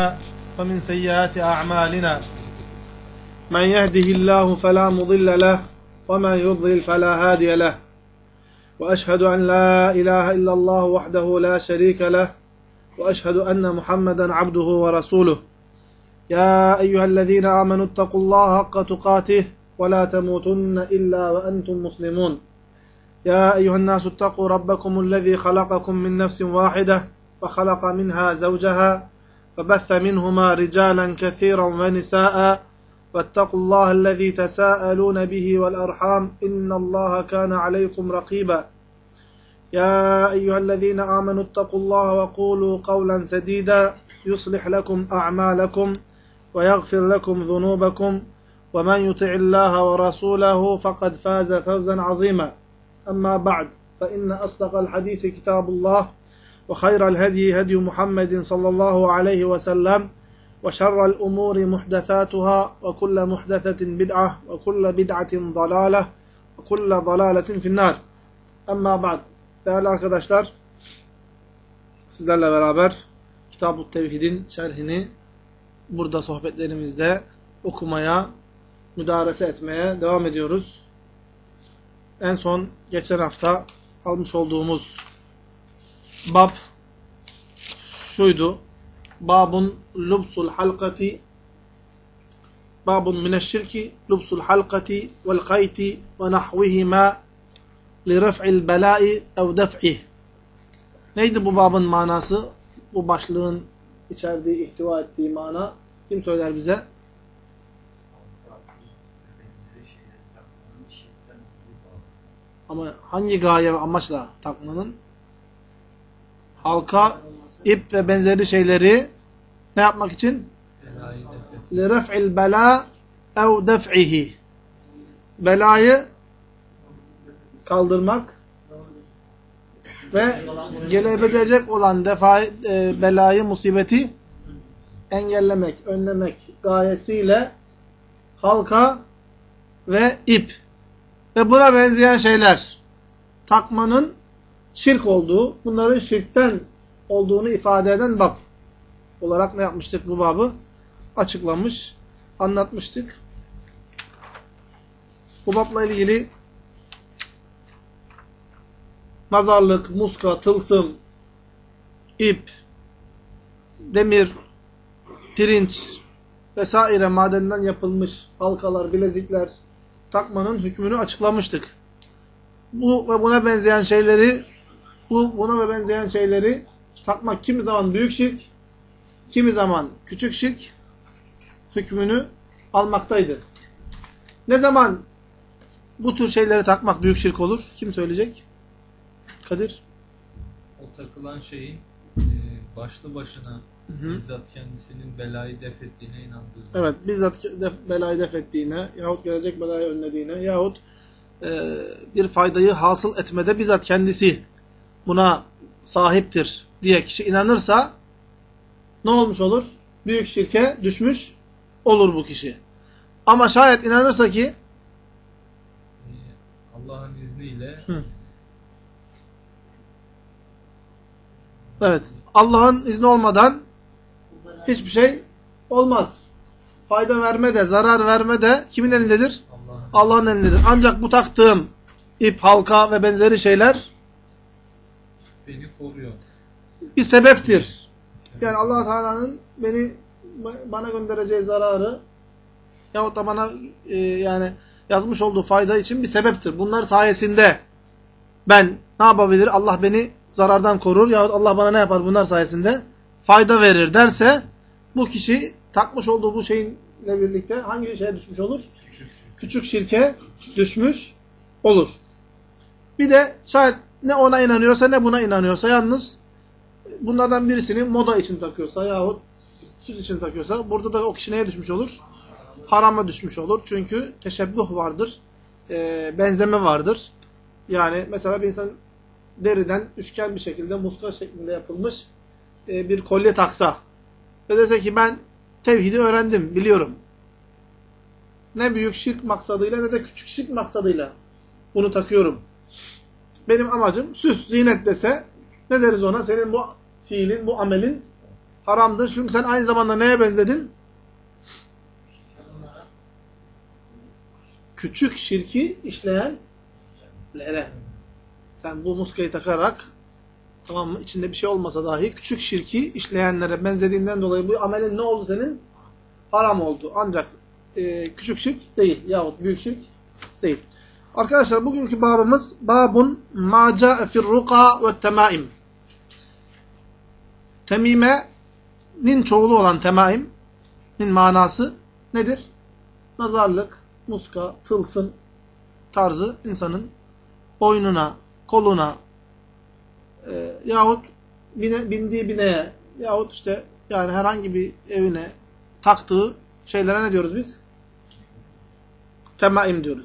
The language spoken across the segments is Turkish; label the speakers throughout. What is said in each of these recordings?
Speaker 1: ومن سيئات أعمالنا من يهده الله فلا مضل له ومن يضلل فلا هادي له وأشهد أن لا إله إلا الله وحده لا شريك له وأشهد أن محمدا عبده ورسوله يا أيها الذين آمنوا اتقوا الله حق تقاته ولا تموتن إلا وأنتم مسلمون يا أيها الناس اتقوا ربكم الذي خلقكم من نفس واحدة وخلق منها زوجها فبث منهما رجالا كثيرا ونساء واتقوا الله الذي تساءلون به والأرحام إن الله كان عليكم رقيبا يا أيها الذين آمنوا اتقوا الله وقولوا قولا سديدا يصلح لكم أعمالكم ويغفر لكم ذنوبكم ومن يطع الله ورسوله فقد فاز فوزا عظيما أما بعد فإن أصدق الحديث كتاب الله وخير الهدي هدي محمد صلى الله عليه وسلم وشر الأمور محدثاتها وكل محدثة بدعة وكل بدعة ضلالة وكل ضلالة في النار. Amma ba'd. Değerli arkadaşlar, sizlerle beraber Kitab-ı Tevhid'in şerhini burada sohbetlerimizde okumaya, müdarese etmeye devam ediyoruz. En son geçen hafta almış olduğumuz bab şuydu. Babun lubsul halkati babun mineşşirki lubsul halkati vel kayti ve nahvihima li raf'il belai ev def'ih. Neydi bu babın manası? Bu başlığın içerdiği, ihtiva ettiği mana. Kim söyler bize? Ama hangi gaye ve amaçla takmanın? Halka, ip ve benzeri şeyleri ne yapmak için? لِرَفْعِ الْبَلَا اَوْ دَفْعِهِ. Belayı kaldırmak ve gelebilecek olan belayı, musibeti engellemek, önlemek gayesiyle halka ve ip ve buna benzeyen şeyler takmanın şirk olduğu, bunların şirkten olduğunu ifade eden bab olarak ne yapmıştık bu babı? Açıklamış, anlatmıştık. Bu babla ilgili nazarlık, muska, tılsım, ip, demir, pirinç vesaire madenden yapılmış halkalar, bilezikler takmanın hükmünü açıklamıştık. Bu ve buna benzeyen şeyleri takmak kimi zaman büyük şirk, kimi zaman küçük şirk hükmünü almaktaydı. Ne zaman bu tür şeyleri takmak büyük şirk olur? Kim söyleyecek? Kadir?
Speaker 2: O takılan şeyin başlı başına bizzat kendisinin belayı def ettiğine inandığı zaman.
Speaker 1: Evet, bizzat belayı def ettiğine yahut gelecek belayı önlediğine yahut bir faydayı hasıl etmede bizzat kendisi buna sahiptir diye kişi inanırsa ne olmuş olur? Büyük şirke düşmüş olur bu kişi. Ama şayet inanırsa ki
Speaker 2: Allah'ın izniyle
Speaker 1: evet, Allah'ın izni olmadan hiçbir şey olmaz. Fayda verme de, zarar verme de kimin elindedir? Allah'ın elindedir. Ancak bu taktığım ip, halka ve benzeri şeyler
Speaker 2: beni koruyor.
Speaker 1: Bir sebeptir. Yani Allah Teala'nın bana göndereceği zararı yahut da bana yani yazmış olduğu fayda için bir sebeptir. Bunlar sayesinde ben ne yapabilir? Allah beni zarardan korur yahut Allah bana ne yapar? Bunlar sayesinde fayda verir derse bu kişi takmış olduğu bu şeyinle birlikte hangi şeye düşmüş olur? Küçük şirke düşmüş olur. Bir de şayet ne ona inanıyorsa ne buna inanıyorsa yalnız bunlardan birisini moda için takıyorsa yahut süs için takıyorsa burada da o kişi neye düşmüş olur? Harama düşmüş olur. Çünkü teşebbüh vardır. Benzeme vardır. Yani mesela bir insan deriden üçgen bir şekilde muska şeklinde yapılmış bir kolye taksa ve dese ki ben tevhidi öğrendim, biliyorum. Ne büyük şirk maksadıyla ne de küçük şirk maksadıyla bunu takıyorum. Benim amacım süs, zinet dese ne deriz ona? Senin bu fiilin, bu amelin haramdır. Çünkü sen aynı zamanda neye benzedin? Küçük şirki işleyenlere. Sen bu muskayı takarak, tamam mı, içinde bir şey olmasa dahi küçük şirki işleyenlere benzediğinden dolayı bu amelin ne oldu senin? Haram oldu. Ancak küçük şirk değil yahut büyük şirk değil. Arkadaşlar bugünkü babımız babun ma ca'e fi'r-ruqa ve temaim. Temime'nin çoğulu olan temaim'in manası nedir? Nazarlık, muska, tılsım tarzı insanın boynuna, koluna yahut bindiği bineğe yahut işte yani herhangi bir evine taktığı şeylere ne diyoruz biz? Temaim diyoruz.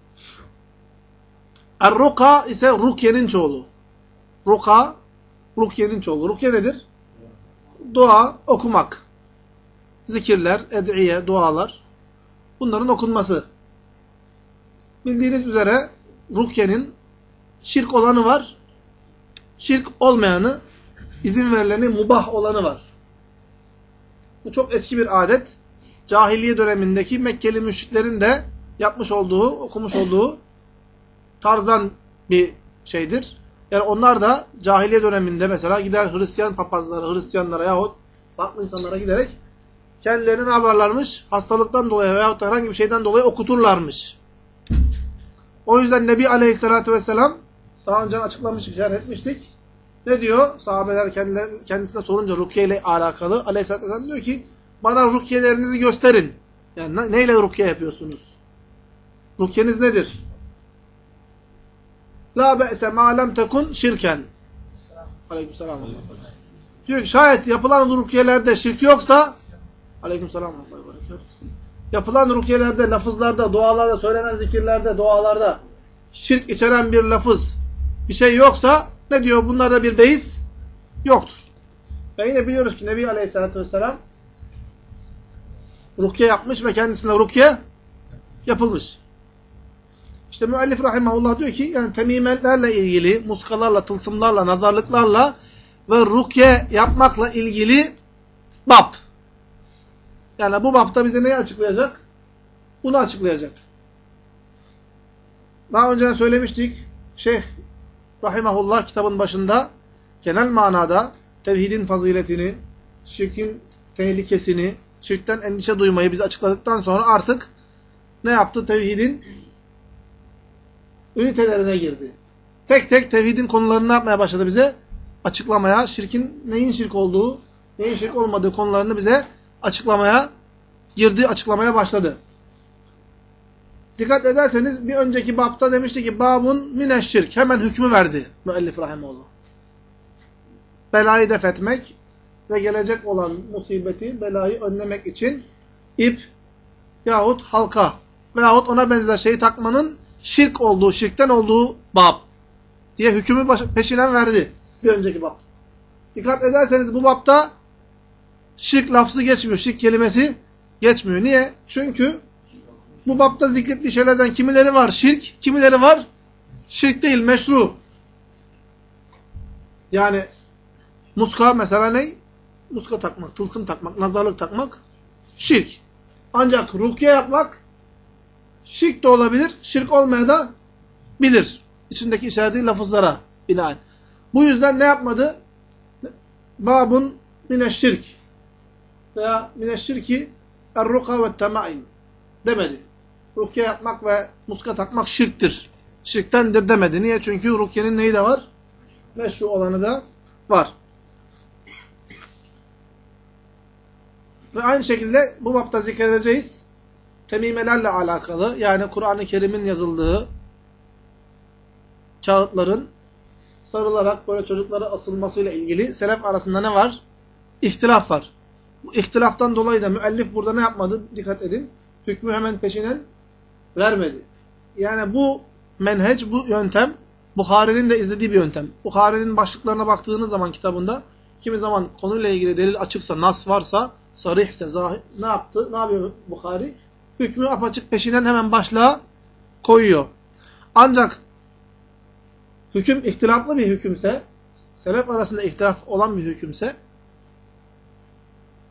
Speaker 1: Er-ruka ise rukyenin çoğulu. Ruka, rukyenin çoğulu. Rukye nedir? Dua, okumak. Zikirler, ed'iye, dualar. Bunların okunması. Bildiğiniz üzere rukyenin şirk olanı var. Şirk olmayanı, izin verileni, mubah olanı var. Bu çok eski bir adet. Cahiliye dönemindeki Mekkeli müşriklerin de yapmış olduğu, okumuş olduğu tarzan bir şeydir. Yani onlar da cahiliye döneminde mesela gider Hristiyan papazlara, Hristiyanlara yahut farklı insanlara giderek kendilerini ne yaparlarmış? Hastalıktan dolayı veyahut da herhangi bir şeyden dolayı okuturlarmış. O yüzden Nebi Aleyhisselatü Vesselam daha önce açıklamıştık, şerh etmiştik. Ne diyor? Sahabeler kendisine sorunca rukiye ile alakalı Aleyhisselatü Vesselam diyor ki bana rukiyelerinizi gösterin. Yani neyle rukiye yapıyorsunuz? Rukiyeniz nedir? La be'se ma lem tekun şirken. Aleykümselam. Diyor ki şayet yapılan rukiyelerde şirk yoksa aleykümselam. Yapılan rukiyelerde, lafızlarda, dualarda, söylenen zikirlerde, dualarda şirk içeren bir lafız, bir şey yoksa ne diyor? Bunlarda bir beis yoktur. Ve yine biliyoruz ki Nebi Aleyhisselatü Vesselam rukiye yapmış ve kendisine rukiye yapılmış. İşte müellif rahimahullah diyor ki yani temimelerle ilgili, muskalarla, tılsımlarla, nazarlıklarla ve rukiye yapmakla ilgili bab. Yani bu babda bize neyi açıklayacak? Bunu açıklayacak. Daha önce söylemiştik. Şeyh rahimahullah kitabın başında genel manada tevhidin faziletini, şirkin tehlikesini, şirkten endişe duymayı bize açıkladıktan sonra artık ne yaptı? Tevhidin ünitelerine girdi. Tek tek tevhidin konularını ne yapmaya başladı bize? Açıklamaya, şirkin neyin şirk olduğu, neyin şirk olmadığı konularını bize açıklamaya girdi, açıklamaya başladı. Dikkat ederseniz bir önceki babta demişti ki babun mineşşirk. Hemen hükmü verdi müellif rahimehullah. Belayı def etmek ve gelecek olan musibeti, belayı önlemek için ip yahut halka veyahut ona benzer şeyi takmanın şirk olduğu, şirkten olduğu bab diye hükmü peşinen verdi bir önceki bab. Dikkat ederseniz bu babta şirk lafzı geçmiyor, şirk kelimesi geçmiyor. Niye? Çünkü bu babta zikrettiği şeylerden kimileri var şirk, kimileri var şirk değil, meşru. Yani muska mesela ne? Muska takmak, tılsım takmak, nazarlık takmak şirk. Ancak rukiye yapmak şirk de olabilir, şirk olmaya da bilir. İçindeki içerdiği lafızlara binaen. Bu yüzden ne yapmadı? Babun mineşşirk veya mineşşirki er-ruka ve temaim demedi. Rukiye yapmak ve muska takmak şirktir. Şirktendir demedi. Niye? Çünkü rukiyenin neyi de var? Meşru olanı da var. Ve aynı şekilde bu bapta zikredeceğiz temimelerle alakalı, yani Kur'an-ı Kerim'in yazıldığı kağıtların sarılarak böyle çocuklara asılmasıyla ilgili selef arasında ne var? İhtilaf var. Bu ihtilaftan dolayı da müellif burada ne yapmadı? Dikkat edin. Hükmü hemen peşinen vermedi. Yani bu menheç, bu yöntem Buhari'nin de izlediği bir yöntem. Buhari'nin başlıklarına baktığınız zaman kitabında kimi zaman konuyla ilgili delil açıksa, nas varsa, sarihse, zahir, ne yaptı? Ne yapıyor Buhari? Hükmü apaçık peşinen hemen başlığa koyuyor. Ancak hüküm ihtilaflı bir hükümse, selef arasında ihtilaf olan bir hükümse,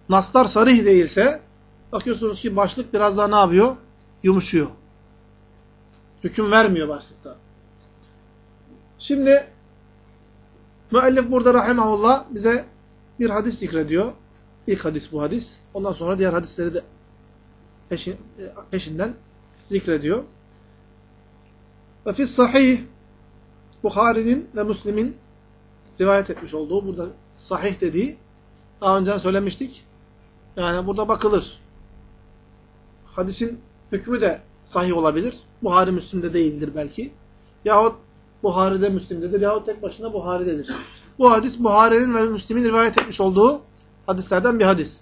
Speaker 1: naslar sarih değilse bakıyorsunuz ki başlık biraz daha ne yapıyor? Yumuşuyor. Hüküm vermiyor başlıkta. Şimdi müellif burada rahimahullah bize bir hadis zikrediyor. İlk hadis bu hadis. Ondan sonra diğer hadisleri de peşinden zikrediyor. Ve fis sahih, Bukhari'nin ve Müslim'in rivayet etmiş olduğu, burada sahih dediği daha önceden söylemiştik. Yani burada bakılır. Hadisin hükmü de sahih olabilir. Buhari Müslim'de değildir belki. Yahut Buhari'de Müslim'dedir yahut tek başına Buhari'dedir. Bu hadis Buhari'nin ve Müslim'in rivayet etmiş olduğu hadislerden bir hadis.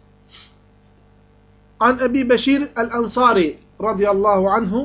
Speaker 1: An Ebi Beşir el-Ansari radıyallahu anhu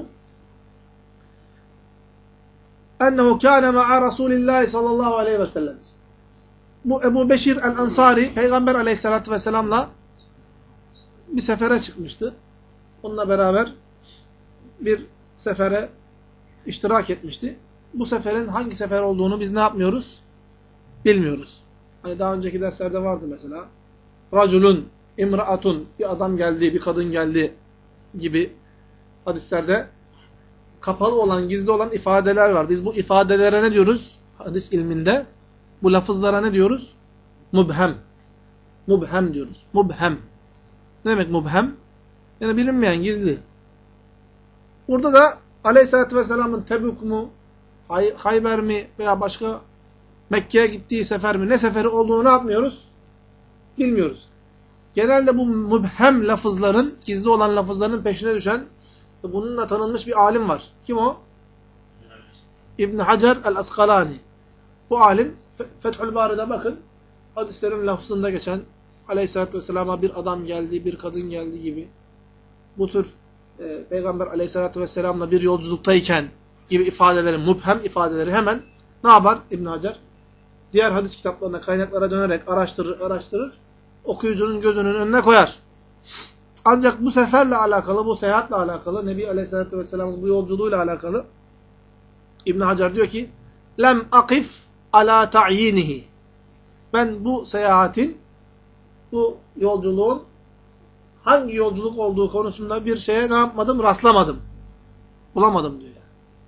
Speaker 1: ennehu kâne ma'a Resulillahi sallallahu aleyhi ve sellem. Bu Ebu Beşir el-Ansari Peygamber aleyhissalatü vesselam'la bir sefere çıkmıştı. Onunla beraber bir sefere iştirak etmişti. Bu seferin hangi sefer olduğunu biz ne yapmıyoruz? Bilmiyoruz. Hani daha önceki derslerde vardı mesela. Raculun, imraatun, bir adam geldi, bir kadın geldi gibi hadislerde kapalı olan, gizli olan ifadeler var. Biz bu ifadelere ne diyoruz? Hadis ilminde bu lafızlara ne diyoruz? Mubhem. Mubhem diyoruz. Mubhem. Ne demek mubhem? Yani bilinmeyen, gizli. Burada da Aleyhisselatü Vesselam'ın Tebük mu, Hayber mi veya başka Mekke'ye gittiği sefer mi, ne seferi olduğunu ne yapmıyoruz? Bilmiyoruz. Genelde bu mübhem lafızların, gizli olan lafızların peşine düşen, bununla tanınmış bir alim var. Kim o? İbn Hacer el-Askalani. Bu alim, Fethül Bari'de bakın, hadislerin lafzında geçen, Aleyhisselatü Vesselam'a bir adam geldi, bir kadın geldi gibi, bu tür Peygamber Aleyhisselatü Vesselam'la bir yolculuktayken gibi ifadelerin, mübhem ifadeleri hemen ne yapar İbn Hacer? Diğer hadis kitaplarına, kaynaklara dönerek araştırır, okuyucunun gözünün önüne koyar. Ancak bu seferle alakalı, bu seyahatle alakalı, Nebi Aleyhisselatü Vesselam'ın bu yolculuğuyla alakalı İbn Hacer diyor ki lem akif ala ta'yinihi. Ben bu seyahatin, bu yolculuğun hangi yolculuk olduğu konusunda bir şeye ne yapmadım? Rastlamadım. Bulamadım diyor.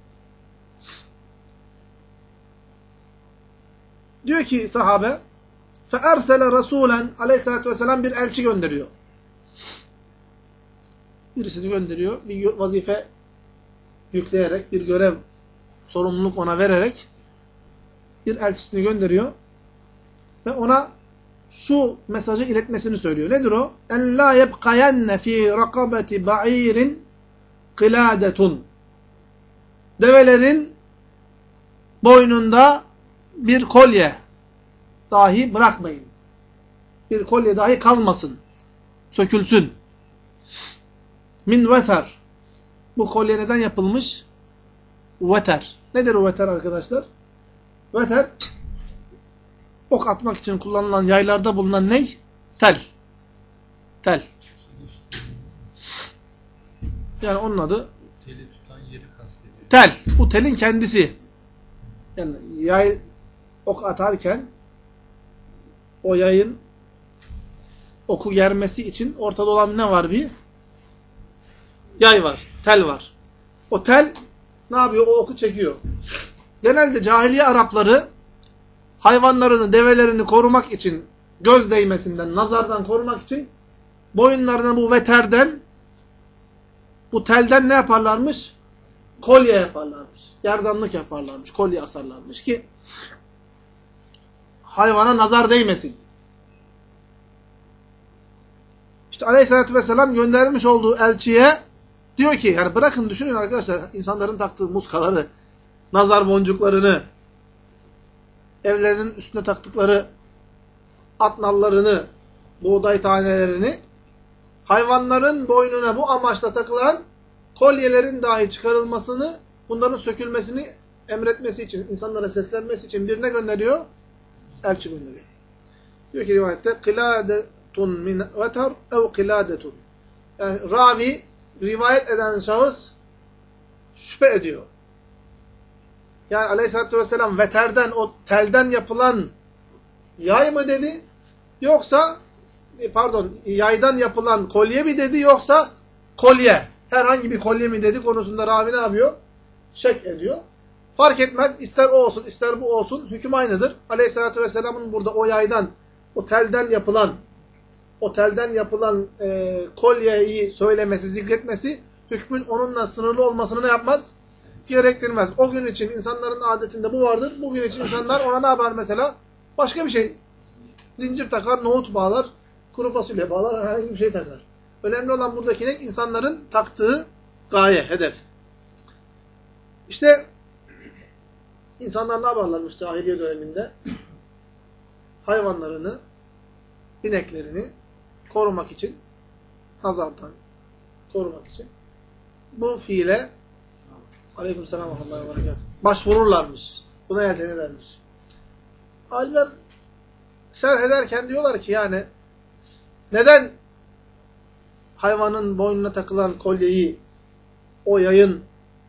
Speaker 1: Diyor ki sahabe فَاَرْسَلَ رَسُولًا Aleyhisselatü Vesselam bir elçi gönderiyor. Birisini gönderiyor. Bir vazife yükleyerek, bir görev, sorumluluk ona vererek bir elçisini gönderiyor. Ve ona şu mesajı iletmesini söylüyor. Nedir o? اَنْ لَا يَبْقَيَنَّ ف۪ي رَقَبَةِ بَع۪يرٍ قِلَادَةٌ. Develerin boynunda bir kolye dahi bırakmayın. Bir kolye dahi kalmasın. Sökülsün. Min veter. Bu kolye neden yapılmış? Veter. Nedir o veter arkadaşlar? Veter, ok atmak için kullanılan yaylarda bulunan ney? Tel. Tel. Yani onun adı
Speaker 2: teli tutan yeri kastediyor.
Speaker 1: Tel. Bu telin kendisi. Yani yay ok atarken o yayın oku germesi için ortada olan ne var bir? Yay var. Tel var. O tel ne yapıyor? O oku çekiyor. Genelde cahiliye Arapları hayvanlarını, develerini korumak için, göz değmesinden, nazardan korumak için boyunlarına bu veterden, bu telden ne yaparlarmış? Kolye yaparlarmış. Gerdanlık yaparlarmış. Kolye asarlarmış ki hayvana nazar değmesin. İşte Aleyhisselatü Vesselam göndermiş olduğu elçiye diyor ki, yani bırakın düşünün arkadaşlar, insanların taktığı muskaları, nazar boncuklarını, evlerinin üstüne taktıkları at nallarını, buğday tanelerini, hayvanların boynuna bu amaçla takılan kolyelerin dahi çıkarılmasını, bunların sökülmesini emretmesi için, insanlara seslenmesi için birine gönderiyor? Elçi gönderiyor. Diyor ki rivayette kıladetun min veter ev kıladetun. Yani ravi, rivayet eden şahıs şüphe ediyor. Yani Aleyhisselatü Vesselam veterden, o telden yapılan yay mı dedi? Yoksa yaydan yapılan kolye mi dedi yoksa kolye, herhangi bir kolye mi dedi konusunda ravi ne yapıyor? Şek ediyor. Fark etmez. İster o olsun, ister bu olsun. Hüküm aynıdır. Aleyhisselatü Vesselam'ın burada o yaydan, o telden yapılan kolyeyi söylemesi, zikretmesi, hükmün onunla sınırlı olmasını ne yapmaz? Gerektirmez. O gün için insanların adetinde bu vardır. Bugün için insanlar ona ne yapar mesela? Başka bir şey. Zincir takar, nohut bağlar, kuru fasulye bağlar, herhangi bir şey takar. Önemli olan buradaki ne? İnsanların taktığı gaye, hedef. İşte insanlar ne yaparlarmış cahiliye döneminde? Hayvanlarını, ineklerini korumak için, nazardan korumak için bu fiile aleykümselam ve rahmetullahi ve berekatuhu başvururlarmış. Buna yeltenirlermiş. Alimler şerh ederken diyorlar ki yani neden hayvanın boynuna takılan kolyeyi o yayın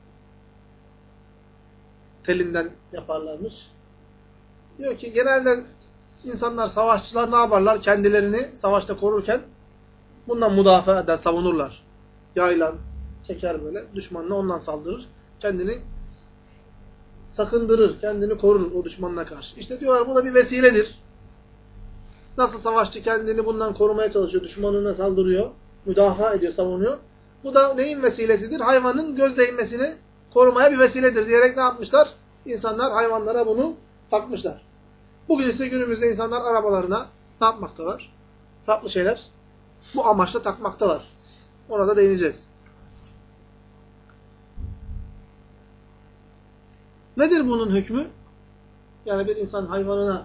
Speaker 1: telinden yaparlarmış? Diyor ki genelde insanlar, savaşçılar ne yaparlar? Kendilerini savaşta korurken bundan müdafaa eder, savunurlar. Yaylan çeker böyle, düşmanına ondan saldırır. Kendini sakındırır, kendini korur o düşmanına karşı. İşte diyorlar bu da bir vesiledir. Nasıl savaşçı kendini bundan korumaya çalışıyor, düşmanına saldırıyor, müdafaa ediyor, savunuyor. Bu da neyin vesilesidir? Hayvanın göz değmesini korumaya bir vesiledir diyerek ne yapmışlar? İnsanlar hayvanlara bunu takmışlar. Bugün ise günümüzde insanlar arabalarına ne yapmaktalar? Farklı şeyler bu amaçla takmaktalar. Ona da değineceğiz. Nedir bunun hükmü? Yani bir insan hayvanına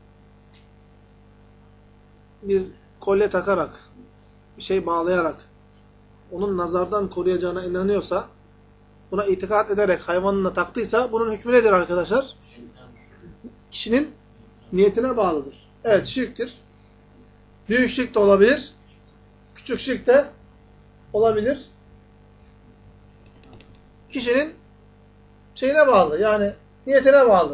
Speaker 1: bir kolye takarak, bir şey bağlayarak onun nazardan koruyacağına inanıyorsa, buna itikat ederek hayvanına taktıysa bunun hükmü nedir arkadaşlar? Kişinin niyetine bağlıdır. Evet, şirktir. Büyük şirk de olabilir. Küçük şirk de olabilir. Kişinin şeyine bağlı. Yani niyetine bağlı.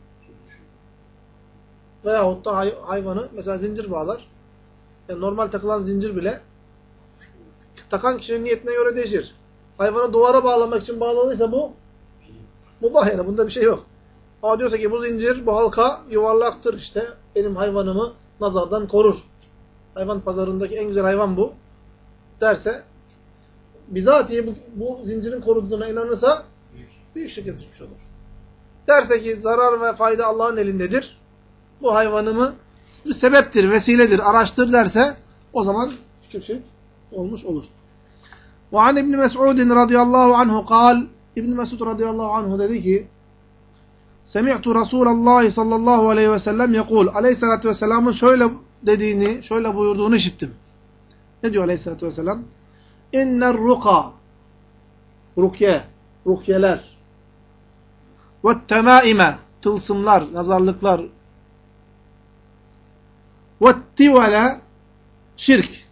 Speaker 1: Veyahut da hayvanı mesela zincir bağlar. Yani normal takılan zincir bile takan kişinin niyetine göre değişir. Hayvanı duvara bağlamak için bağladıysa bu mubah yani. Bunda bir şey yok. Ama diyorsa ki bu zincir, bu halka yuvarlaktır işte. Benim hayvanımı nazardan korur. Hayvan pazarındaki en güzel hayvan bu. Derse bizatihi bu zincirin koruduğuna inanırsa büyük şirke düşmüş olur. Derse ki zarar ve fayda Allah'ın elindedir. Bu hayvanımı bir sebeptir, vesiledir, araştır derse o zaman küçük şirk olmuş olur. Ve an İbn Mes'ud radıyallahu anhu kal, İbn Mes'ud radıyallahu anhu dedi ki Semi'tu Resulallah sallallahu aleyhi ve sellem yekul. Aleyhissalatü vesselamın şöyle dediğini, şöyle buyurduğunu işittim. Ne diyor aleyhissalatü vesselam? İnner ruka, rukyeler ve temaime, tılsımlar, nazarlıklar ve tivele, şirk.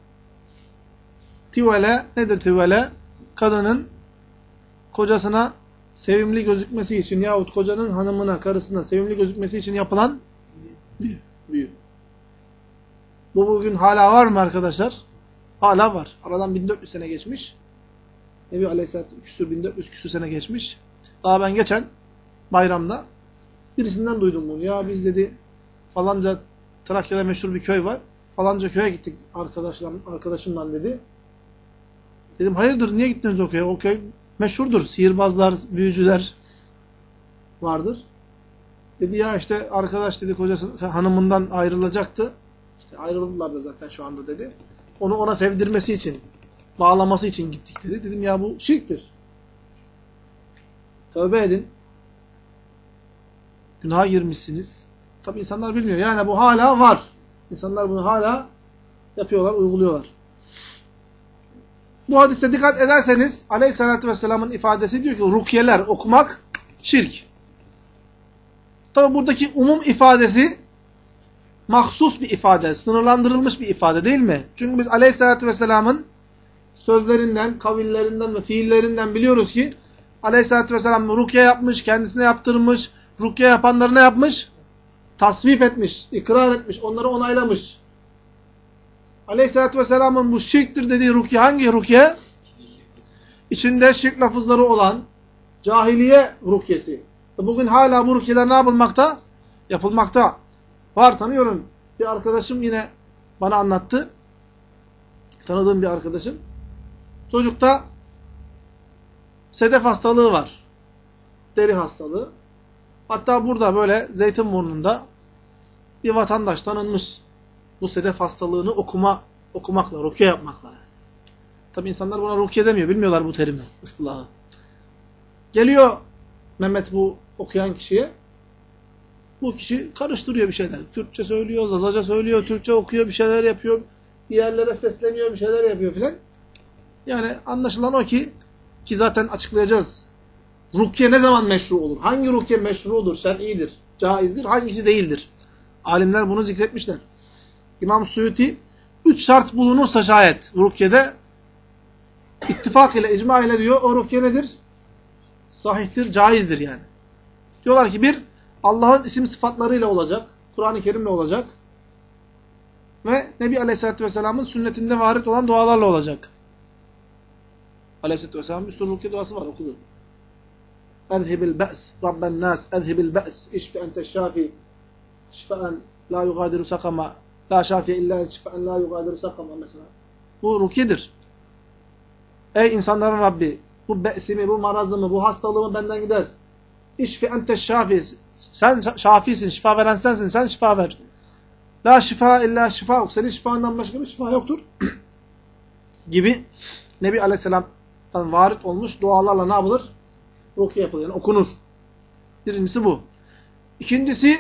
Speaker 1: Tivele, nedir tivele? Kadının kocasına sevimli gözükmesi için yahut kocanın hanımına, karısına sevimli gözükmesi için yapılan büyü. Bu bugün hala var mı arkadaşlar? Hala var. Aradan 1400 sene geçmiş. Nebi Aleyhisselatü 1400 küsur sene geçmiş. Daha ben geçen bayramda birisinden duydum bunu. Ya biz dedi falanca Trakya'da meşhur bir köy var. Falanca köye gittik arkadaşımla dedi. Dedim hayırdır niye gittiniz o köye? O köy meşhurdur. Sihirbazlar, büyücüler vardır. Dedi ya işte arkadaş dedi kocası hanımından ayrılacaktı. İşte ayrıldılar da zaten şu anda dedi. Onu ona sevdirmesi için, bağlaması için gittik dedi. Dedim ya bu şirktir. Tövbe edin. Günaha girmişsiniz. Tabi insanlar bilmiyor. Yani bu hala var. İnsanlar bunu hala yapıyorlar, uyguluyorlar. Bu hadiste dikkat ederseniz Aleyhisselatü Vesselam'ın ifadesi diyor ki rukyeler okumak şirk. Tabi buradaki umum ifadesi mahsus bir ifade, sınırlandırılmış bir ifade değil mi? Çünkü biz Aleyhisselatü Vesselam'ın sözlerinden, kavillerinden ve fiillerinden biliyoruz ki Aleyhisselatü Vesselam rukye yapmış, kendisine yaptırmış, rukye yapanları ne yapmış? Tasvip etmiş, ikrar etmiş, onları onaylamış. Aleyhisselatü Vesselam'ın bu şirktir dediği rukiye hangi rukiye? İçinde şirk lafızları olan cahiliye rukiyesi. Bugün hala bu rukiyeler ne yapılmakta? Yapılmakta. Var, tanıyorum. Bir arkadaşım yine bana anlattı. Tanıdığım bir arkadaşım. Çocukta sedef hastalığı var. Deri hastalığı. Hatta burada böyle Zeytinburnu'nda bir vatandaş tanınmış bu sedef hastalığını okumakla, rukiye yapmakla. Tabi insanlar buna rukiye demiyor. Bilmiyorlar bu terimi, ıstılahı. Geliyor Mehmet bu okuyan kişiye. Bu kişi karıştırıyor bir şeyler. Kürtçe söylüyor, Zazaca söylüyor, Türkçe okuyor, bir şeyler yapıyor. Bir yerlere sesleniyor, bir şeyler yapıyor filan. Yani anlaşılan o ki zaten açıklayacağız. Rukiye ne zaman meşru olur? Hangi rukiye meşrudur, şer'idir, caizdir, hangisi değildir? Alimler bunu zikretmişler. İmam Suyuti 3 şart bulunursa şayet rukiyede ittifak ile, icma ile diyor o rukiye nedir? Sahihtir, caizdir yani. Diyorlar ki bir, Allah'ın isim sıfatlarıyla olacak, Kur'an-ı Kerim'le olacak ve Nebi Aleyhisselatü Vesselam'ın sünnetinde varit olan dualarla olacak. Aleyhisselatü Vesselam'ın bir sürü rukiye duası var, okudu. Ezhibil be's, Rabben nas, ezhibil be's, işfi ente şafi, şifaen la yugadiru sakama, la şafiye illa şifaen la yugadiru sakama mesela. Bu rukiyedir. Ey insanların Rabbi, bu be'simi, bu marazımı, bu hastalığımı benden gider. İşfi ente şafi, sen şafisin, şifa veren sensin, sen şifa ver. La şifa illa şifa, senin şifandan başka bir şifa yoktur. Gibi Nebi Aleyhisselam'dan varit olmuş dualarla ne yapılır? Rukiye yapılır, yani okunur. Birincisi bu. İkincisi,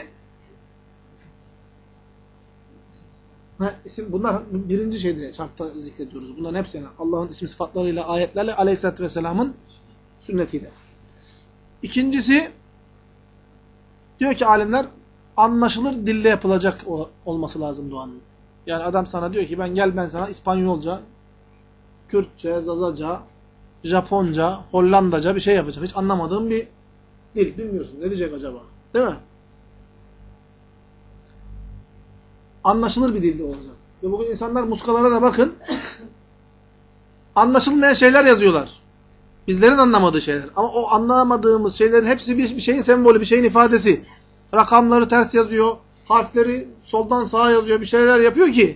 Speaker 1: bunlar birinci şeyde şartta zikrediyoruz. Bunların hepsi yani Allah'ın isim sıfatlarıyla, ayetlerle, Aleyhisselatü Vesselam'ın sünnetiyle. İkincisi, diyor ki alimler, anlaşılır dille yapılacak olması lazım duanın. Yani adam sana diyor ki ben sana İspanyolca, Kürtçe, Zazaca, Japonca, Hollandaca bir şey yapacağım. Hiç anlamadığım bir dil. Bilmiyorsun. Ne diyecek acaba? Değil mi? Anlaşılır bir dilde olacak. Ve bugün insanlar muskalara da bakın. Anlaşılmayan şeyler yazıyorlar. Bizlerin anlamadığı şeyler. Ama o anlamadığımız şeylerin hepsi bir şeyin sembolü, bir şeyin ifadesi. Rakamları ters yazıyor. Harfleri soldan sağa yazıyor. Bir şeyler yapıyor ki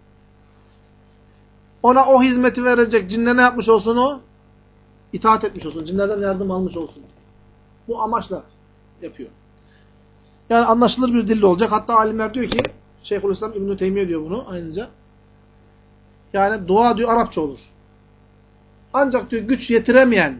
Speaker 1: ona o hizmeti verecek cinle ne yapmış olsun o? İtaat etmiş olsun. Cinlerden yardım almış olsun. Bu amaçla yapıyor. Yani anlaşılır bir dille olacak. Hatta alimler diyor ki, Şeyhülislam İbn-i Teymiye diyor bunu ayrıca. Yani dua diyor Arapça olur. Ancak diyor güç yetiremeyen,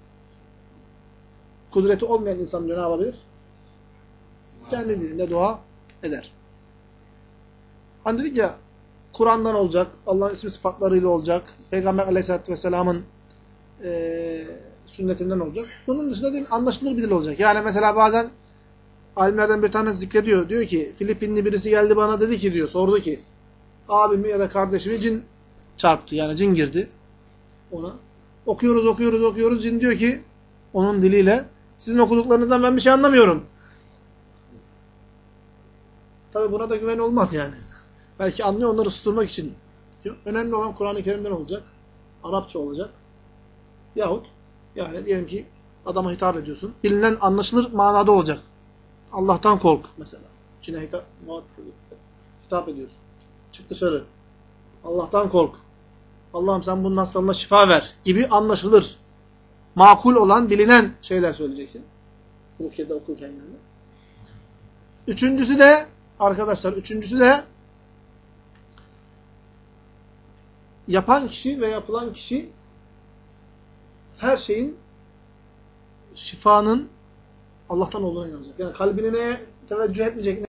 Speaker 1: kudreti olmayan insan diyor ne yapabilir? Kendi dilinde dua eder. Hani dedik ya, Kur'an'dan olacak, Allah'ın ismi sıfatlarıyla olacak, Peygamber Aleyhisselatü Vesselam'ın sünnetinden olacak. Bunun dışında değil, anlaşılır bir dil olacak. Yani mesela bazen alimlerden bir tanesi zikrediyor. Diyor ki, Filipinli birisi geldi bana dedi ki diyor, sordu ki, abimi ya da kardeşimi cin çarptı. Yani cin girdi ona. Okuyoruz. Cin diyor ki, onun diliyle, sizin okuduklarınızdan ben bir şey anlamıyorum. Tabi buna da güven olmaz yani. Belki anlıyor, onları susturmak için. Önemli olan Kur'an-ı Kerim'den olacak. Arapça olacak. Yahut yani diyelim ki adama hitap ediyorsun. Bilinen, anlaşılır manada olacak. Allah'tan kork mesela. Cine hitap ediyorsun. Çık dışarı. Allah'tan kork. Allah'ım sen bunun hastalığına şifa ver gibi anlaşılır. Makul olan, bilinen şeyler söyleyeceksin. Rukiye'de okurken yani. Üçüncüsü de yapan kişi ve yapılan kişi her şeyin şifanın Allah'tan olduğuna inanacak. Yani kalbine teveccüh etmeyecek.